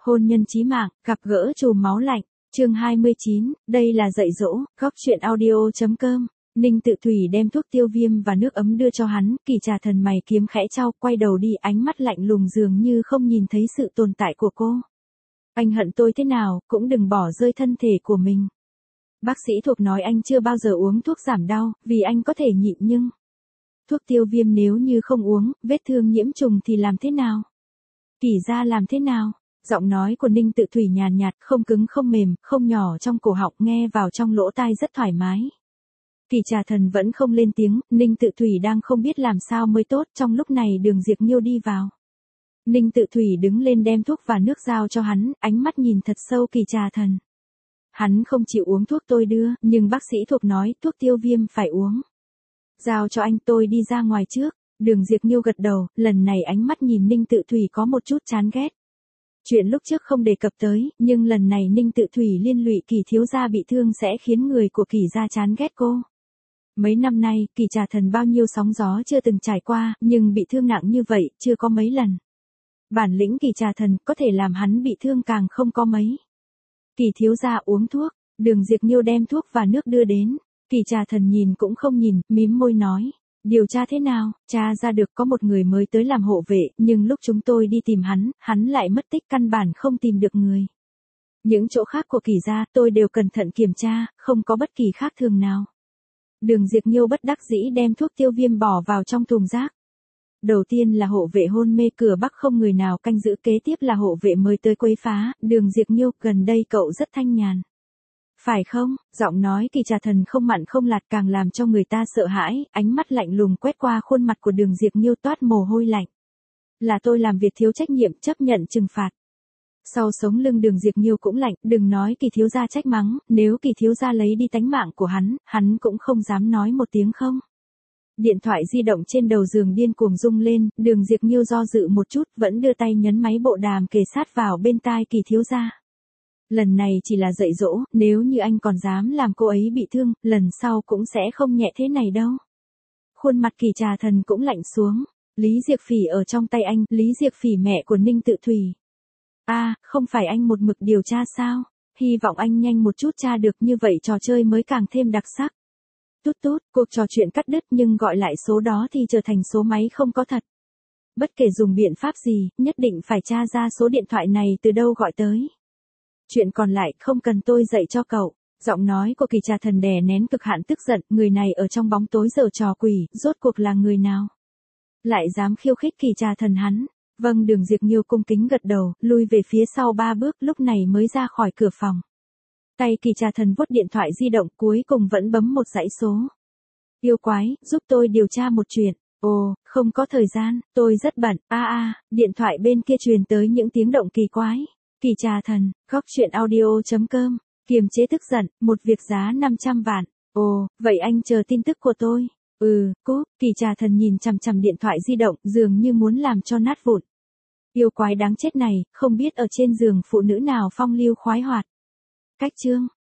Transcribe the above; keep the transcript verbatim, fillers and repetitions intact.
Hôn nhân chí mạng, gặp gỡ chùm máu lạnh, chương hai mươi chín, đây là dạy dỗ, góc chuyện audio.com. Ninh Tự Thủy đem thuốc tiêu viêm và nước ấm đưa cho hắn, Kỳ Trà Thần mày kiếm khẽ chau, quay đầu đi, ánh mắt lạnh lùng dường như không nhìn thấy sự tồn tại của cô. Anh hận tôi thế nào, cũng đừng bỏ rơi thân thể của mình. Bác sĩ thuộc nói anh chưa bao giờ uống thuốc giảm đau, vì anh có thể nhịn nhưng... Thuốc tiêu viêm nếu như không uống, vết thương nhiễm trùng thì làm thế nào? Kỳ ra làm thế nào? Giọng nói của Ninh Tự Thủy nhàn nhạt, không cứng không mềm, không nhỏ trong cổ họng, nghe vào trong lỗ tai rất thoải mái. Kỳ Trà Thần vẫn không lên tiếng, Ninh Tự Thủy đang không biết làm sao mới tốt, trong lúc này Đường Diệp Nghiêu đi vào. Ninh Tự Thủy đứng lên đem thuốc và nước giao cho hắn, ánh mắt nhìn thật sâu Kỳ Trà Thần. Hắn không chịu uống thuốc tôi đưa, nhưng bác sĩ thuộc nói thuốc tiêu viêm phải uống. Giao cho anh, tôi đi ra ngoài trước. Đường Diệp Nghiêu gật đầu, lần này ánh mắt nhìn Ninh Tự Thủy có một chút chán ghét. Chuyện lúc trước không đề cập tới, nhưng lần này Ninh Tự Thủy liên lụy Kỳ thiếu gia bị thương sẽ khiến người của Kỳ gia chán ghét cô. Mấy năm nay, Kỳ Trà Thần bao nhiêu sóng gió chưa từng trải qua, nhưng bị thương nặng như vậy, chưa có mấy lần. Bản lĩnh Kỳ Trà Thần có thể làm hắn bị thương càng không có mấy. Kỳ thiếu gia uống thuốc, Đường Diệp Nghiêu đem thuốc và nước đưa đến. Kỳ Trà Thần nhìn cũng không nhìn, mím môi nói. Điều tra thế nào? Tra ra được có một người mới tới làm hộ vệ, nhưng lúc chúng tôi đi tìm hắn, hắn lại mất tích, căn bản không tìm được người. Những chỗ khác của Kỳ gia, tôi đều cẩn thận kiểm tra, không có bất kỳ khác thường nào. Đường Diệp Nghiêu bất đắc dĩ đem thuốc tiêu viêm bỏ vào trong thùng rác. Đầu tiên là hộ vệ hôn mê, cửa bắc không người nào canh giữ, kế tiếp là hộ vệ mới tới quấy phá. Đường Diệp Nghiêu, gần đây cậu rất thanh nhàn. Phải không? Giọng nói Kỳ Trà Thần không mặn không lạt, càng làm cho người ta sợ hãi, ánh mắt lạnh lùng quét qua khuôn mặt của Đường Diệp Nghiêu, toát mồ hôi lạnh. Là tôi làm việc thiếu trách nhiệm, chấp nhận trừng phạt. Sau sống lưng Đường Diệp Nghiêu cũng lạnh, đừng nói Kỳ thiếu gia trách mắng, nếu Kỳ thiếu gia lấy đi tánh mạng của hắn, hắn cũng không dám nói một tiếng không. Điện thoại di động trên đầu giường điên cuồng rung lên, Đường Diệp Nghiêu do dự một chút, vẫn đưa tay nhấn máy bộ đàm kề sát vào bên tai Kỳ thiếu gia. Lần này chỉ là dạy dỗ, nếu như anh còn dám làm cô ấy bị thương, lần sau cũng sẽ không nhẹ thế này đâu. Khuôn mặt Kỳ Trà Thần cũng lạnh xuống. Lý Diệp Phỉ ở trong tay anh, Lý Diệp Phỉ mẹ của Ninh Tự Thủy. A, à, không phải anh một mực điều tra sao? Hy vọng anh nhanh một chút tra được, như vậy trò chơi mới càng thêm đặc sắc. Tút tút, cuộc trò chuyện cắt đứt, nhưng gọi lại số đó thì trở thành số máy không có thật. Bất kể dùng biện pháp gì, nhất định phải tra ra số điện thoại này từ đâu gọi tới. Chuyện còn lại không cần tôi dạy cho cậu. Giọng nói của Kỳ Trà Thần đè nén cực hạn tức giận, người này ở trong bóng tối giở trò quỷ, rốt cuộc là người nào? Lại dám khiêu khích Kỳ Trà Thần hắn? Vâng, Đường Diệp Nghiêu cung kính gật đầu, lui về phía sau ba bước, lúc này mới ra khỏi cửa phòng. Tay Kỳ Trà Thần vuốt điện thoại di động, cuối cùng vẫn bấm một dãy số. Yêu quái, giúp tôi điều tra một chuyện. Ồ, không có thời gian, tôi rất bận. A à, a, à, điện thoại bên kia truyền tới những tiếng động kỳ quái. Kỳ Trà Thần, góc chuyện audio.com, kiềm chế tức giận, một việc giá năm trăm vạn. Ồ, vậy anh chờ tin tức của tôi. Ừ, cúp. Kỳ Trà Thần nhìn chằm chằm điện thoại di động, dường như muốn làm cho nát vụn. Yêu quái đáng chết này, không biết ở trên giường phụ nữ nào phong lưu khoái hoạt. Cách chương.